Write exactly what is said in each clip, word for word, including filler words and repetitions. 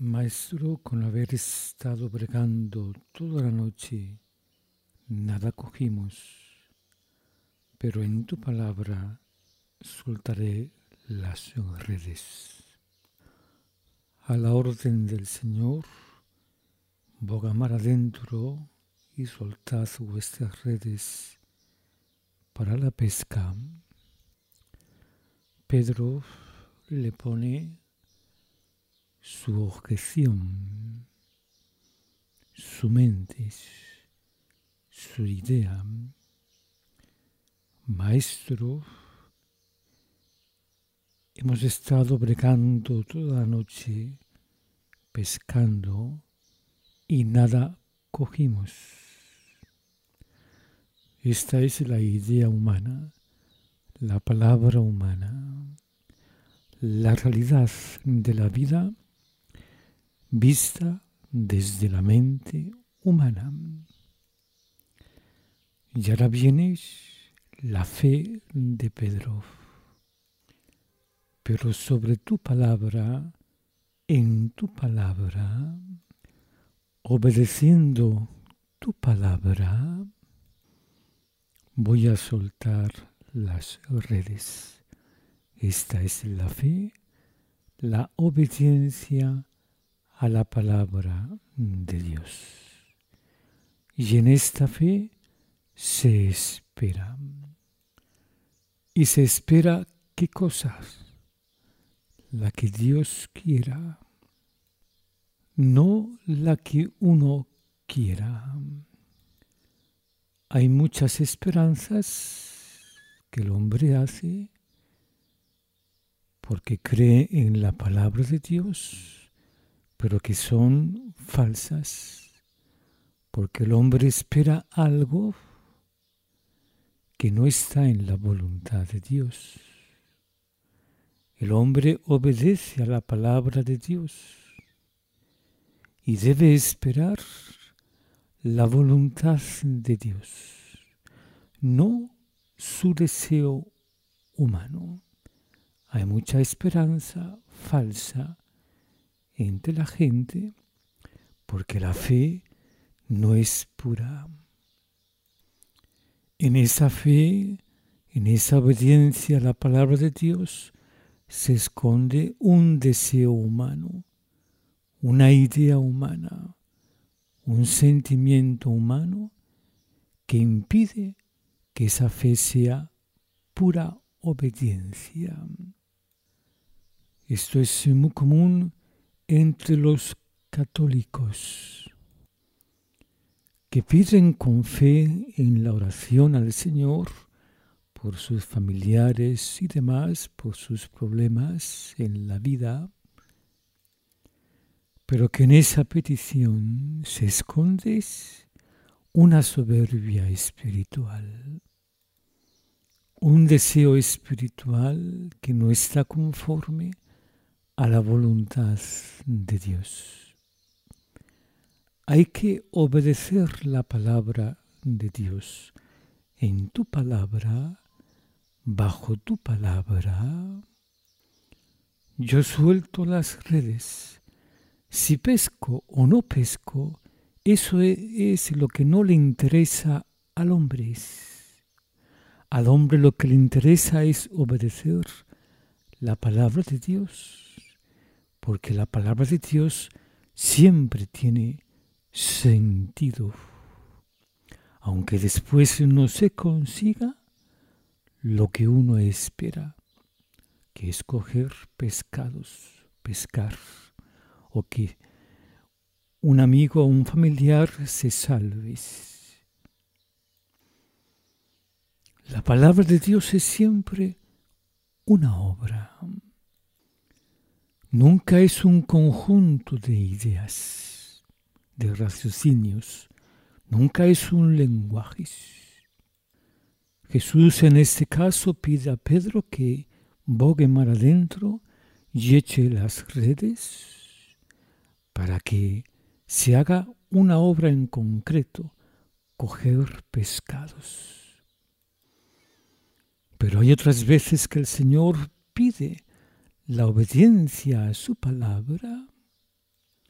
Maestro, con haber estado bregando toda la noche, nada cogimos, pero en tu palabra soltaré las redes. A la orden del Señor, boga mar adentro y soltad vuestras redes para la pesca. Pedro le pone su objeción, su mente, su idea. Maestro, hemos estado bregando toda la noche, pescando y nada cogimos. Esta es la idea humana, la palabra humana, la realidad de la vida vista desde la mente humana. Y ahora viene la fe de Pedro. Pero sobre tu palabra, en tu palabra, obedeciendo tu palabra, voy a soltar las redes. Esta es la fe, la obediencia a la palabra de Dios. Y en esta fe se espera. ¿Y se espera qué cosas? La que Dios quiera, no la que uno quiera. Hay muchas esperanzas que el hombre hace porque cree en la palabra de Dios, pero que son falsas, porque el hombre espera algo que no está en la voluntad de Dios. El hombre obedece a la palabra de Dios y debe esperar la voluntad de Dios, no su deseo humano. Hay mucha esperanza falsa entre la gente porque la fe no es pura. En esa fe, en esa obediencia a la palabra de Dios, se esconde un deseo humano, una idea humana, un sentimiento humano que impide que esa fe sea pura obediencia. Esto es muy común entre los católicos, que piden con fe en la oración al Señor por sus familiares y demás, por sus problemas en la vida, pero que en esa petición se esconde una soberbia espiritual, un deseo espiritual que no está conforme a la voluntad de Dios. Hay que obedecer la palabra de Dios. En tu palabra, bajo tu palabra, yo suelto las redes. Si pesco o no pesco, eso es lo que no le interesa al hombre. Al hombre lo que le interesa es obedecer la palabra de Dios, porque la palabra de Dios siempre tiene sentido. Aunque después no se consiga lo que uno espera, que es coger pescados, pescar, o que un amigo o un familiar se salve. La palabra de Dios es siempre una obra. Nunca es un conjunto de ideas, de raciocinios. Nunca es un lenguaje. Jesús en este caso pide a Pedro que bogue mar adentro y eche las redes para que se haga una obra en concreto, coger pescados. Pero hay otras veces que el Señor pide la obediencia a su palabra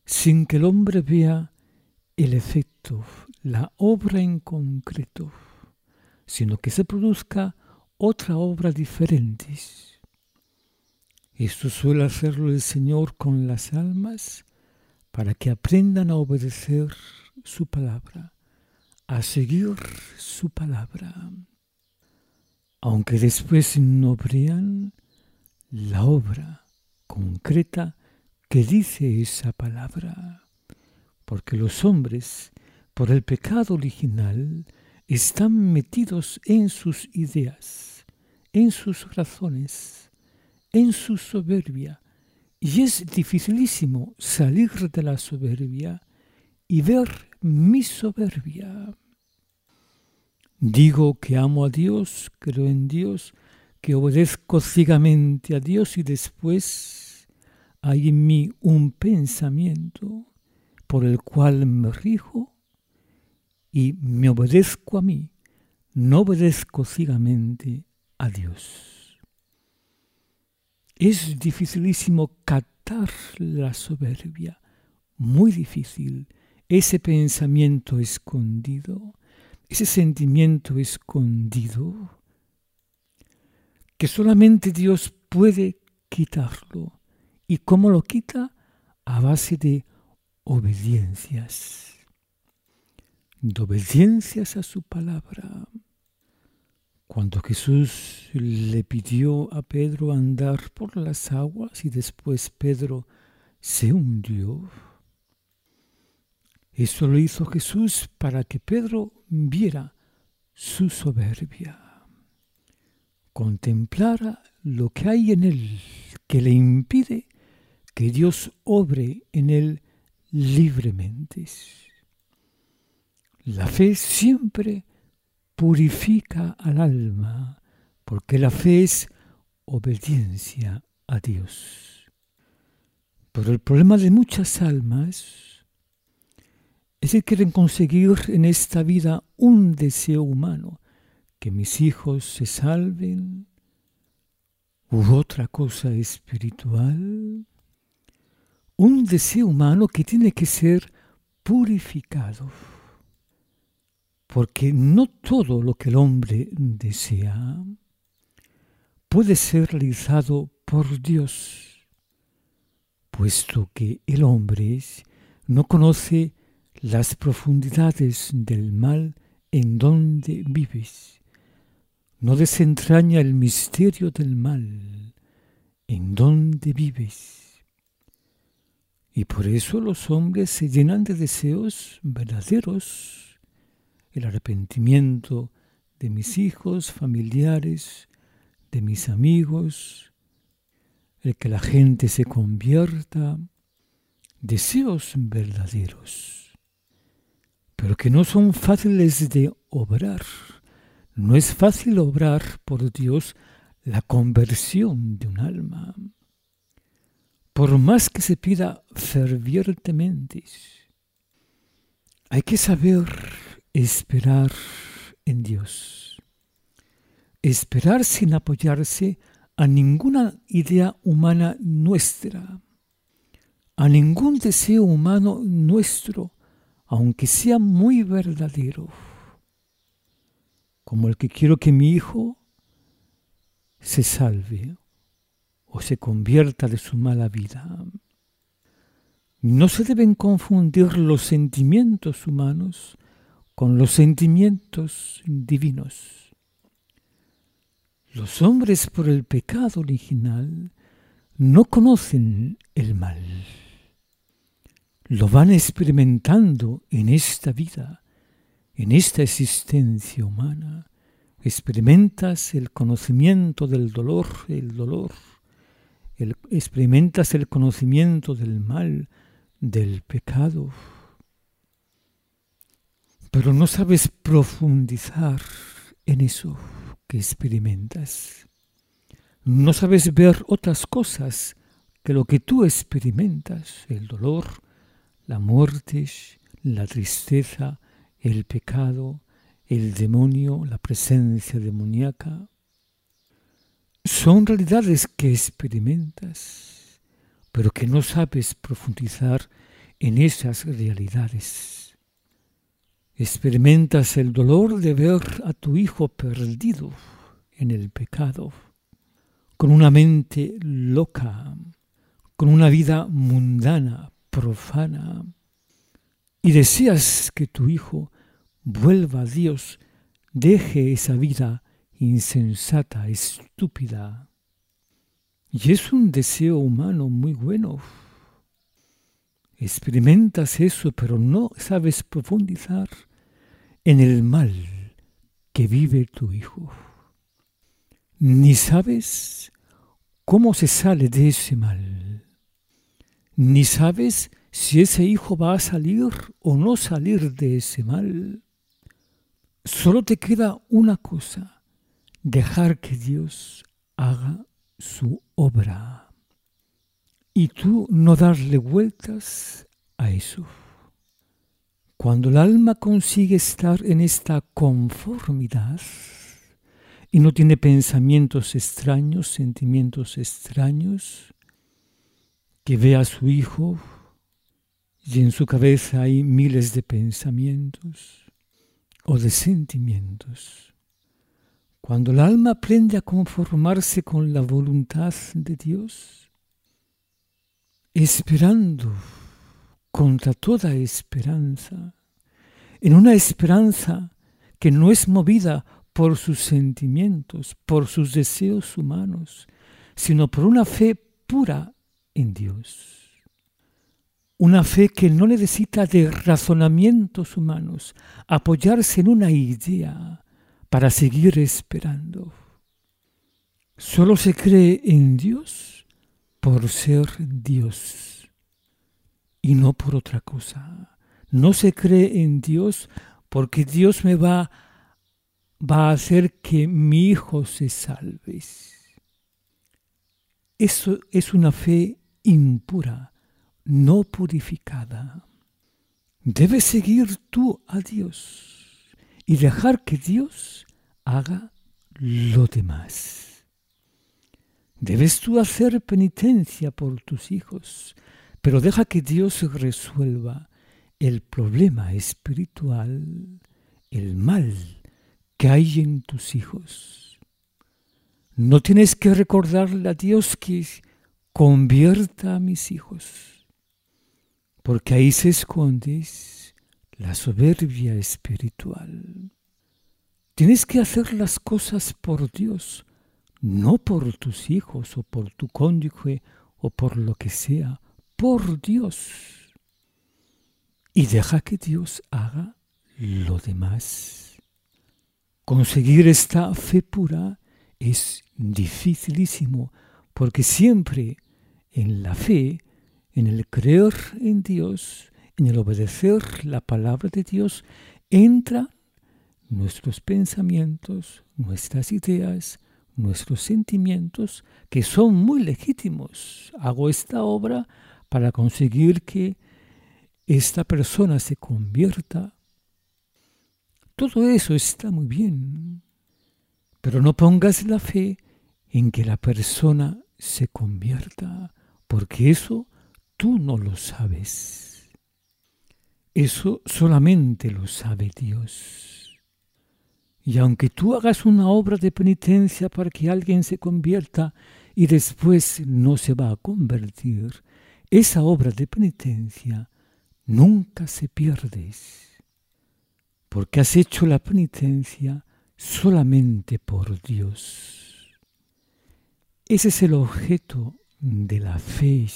sin que el hombre vea el efecto, la obra en concreto, sino que se produzca otra obra diferente. Esto suele hacerlo el Señor con las almas para que aprendan a obedecer su palabra, a seguir su palabra, aunque después no vean la obra concreta que dice esa palabra, porque los hombres, por el pecado original, están metidos en sus ideas, en sus razones, en su soberbia, y es dificilísimo salir de la soberbia y ver mi soberbia. Digo que amo a Dios, creo en Dios, que obedezco ciegamente a Dios y después hay en mí un pensamiento por el cual me rijo y me obedezco a mí, no obedezco ciegamente a Dios. Es dificilísimo captar la soberbia, muy difícil, ese pensamiento escondido, ese sentimiento escondido, que solamente Dios puede quitarlo. ¿Y cómo lo quita? A base de obediencias, de obediencias a su palabra. Cuando Jesús le pidió a Pedro andar por las aguas y después Pedro se hundió, eso lo hizo Jesús para que Pedro viera su soberbia, contemplara lo que hay en él que le impide que Dios obre en él libremente. La fe siempre purifica al alma, porque la fe es obediencia a Dios. Pero el problema de muchas almas es que quieren conseguir en esta vida un deseo humano, que mis hijos se salven, u otra cosa espiritual, un deseo humano que tiene que ser purificado, porque no todo lo que el hombre desea puede ser realizado por Dios, puesto que el hombre no conoce las profundidades del mal en donde vives, no desentraña el misterio del mal en donde vives. Y por eso los hombres se llenan de deseos verdaderos, el arrepentimiento de mis hijos, familiares, de mis amigos, el que la gente se convierta, deseos verdaderos, pero que no son fáciles de obrar. No es fácil obrar por Dios la conversión de un alma, por más que se pida fervientemente. Hay que saber esperar en Dios, esperar sin apoyarse a ninguna idea humana nuestra, a ningún deseo humano nuestro, aunque sea muy verdadero, como el que quiero que mi hijo se salve o se convierta de su mala vida. No se deben confundir los sentimientos humanos con los sentimientos divinos. Los hombres por el pecado original no conocen el mal. Lo van experimentando en esta vida, en esta existencia humana. Experimentas el conocimiento del dolor, el dolor. El, experimentas el conocimiento del mal, del pecado. Pero no sabes profundizar en eso que experimentas. No sabes ver otras cosas que lo que tú experimentas, el dolor, la muerte, la tristeza, el pecado, el demonio, la presencia demoníaca. Son realidades que experimentas, pero que no sabes profundizar en esas realidades. Experimentas el dolor de ver a tu hijo perdido en el pecado, con una mente loca, con una vida mundana, profana, y deseas que tu hijo vuelva a Dios, deje esa vida insensata, estúpida. Y es un deseo humano muy bueno. Experimentas eso, pero no sabes profundizar en el mal que vive tu hijo. Ni sabes cómo se sale de ese mal. Ni sabes si ese hijo va a salir o no salir de ese mal. Solo te queda una cosa: dejar que Dios haga su obra. Y tú no darle vueltas a eso. Cuando el alma consigue estar en esta conformidad y no tiene pensamientos extraños, sentimientos extraños, que ve a su hijo y en su cabeza hay miles de pensamientos o de sentimientos. Cuando el alma aprende a conformarse con la voluntad de Dios, esperando contra toda esperanza, en una esperanza que no es movida por sus sentimientos, por sus deseos humanos, sino por una fe pura en Dios. Una fe que no necesita de razonamientos humanos, apoyarse en una idea para seguir esperando. Solo se cree en Dios por ser Dios y no por otra cosa. No se cree en Dios porque Dios me va, va a hacer que mi hijo se salve. Eso es una fe impura, no purificada. Debes seguir tú a Dios y dejar que Dios haga lo demás. Debes tú hacer penitencia por tus hijos, pero deja que Dios resuelva el problema espiritual, el mal que hay en tus hijos. No tienes que recordarle a Dios que convierta a mis hijos, porque ahí se esconde la soberbia espiritual. Tienes que hacer las cosas por Dios, no por tus hijos o por tu cónyuge o por lo que sea, por Dios. Y deja que Dios haga lo demás. Conseguir esta fe pura es dificilísimo, porque siempre en la fe, en el creer en Dios, en el obedecer la palabra de Dios, entran nuestros pensamientos, nuestras ideas, nuestros sentimientos, que son muy legítimos. Hago esta obra para conseguir que esta persona se convierta. Todo eso está muy bien, pero no pongas la fe en que la persona se convierta, porque eso tú no lo sabes. Eso solamente lo sabe Dios. Y aunque tú hagas una obra de penitencia para que alguien se convierta y después no se va a convertir, esa obra de penitencia nunca se pierde, porque has hecho la penitencia solamente por Dios. Ese es el objeto de la fe,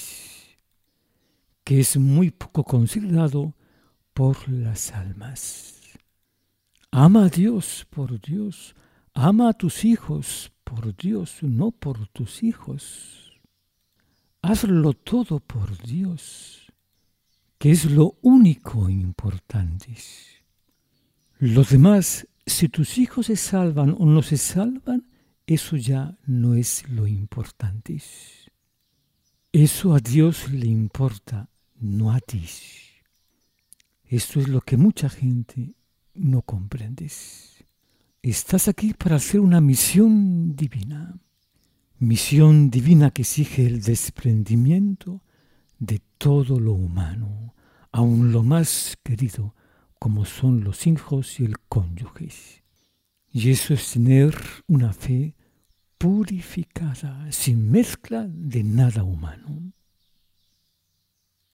que es muy poco considerado por las almas. Ama a Dios por Dios, ama a tus hijos por Dios, no por tus hijos. Hazlo todo por Dios, que es lo único importante. Lo demás, si tus hijos se salvan o no se salvan, eso ya no es lo importante. Eso a Dios le importa, no a ti. Esto es lo que mucha gente no comprendes. Estás aquí para hacer una misión divina. Misión divina que exige el desprendimiento de todo lo humano, aún lo más querido, como son los hijos y el cónyuge. Y eso es tener una fe purificada, sin mezcla de nada humano.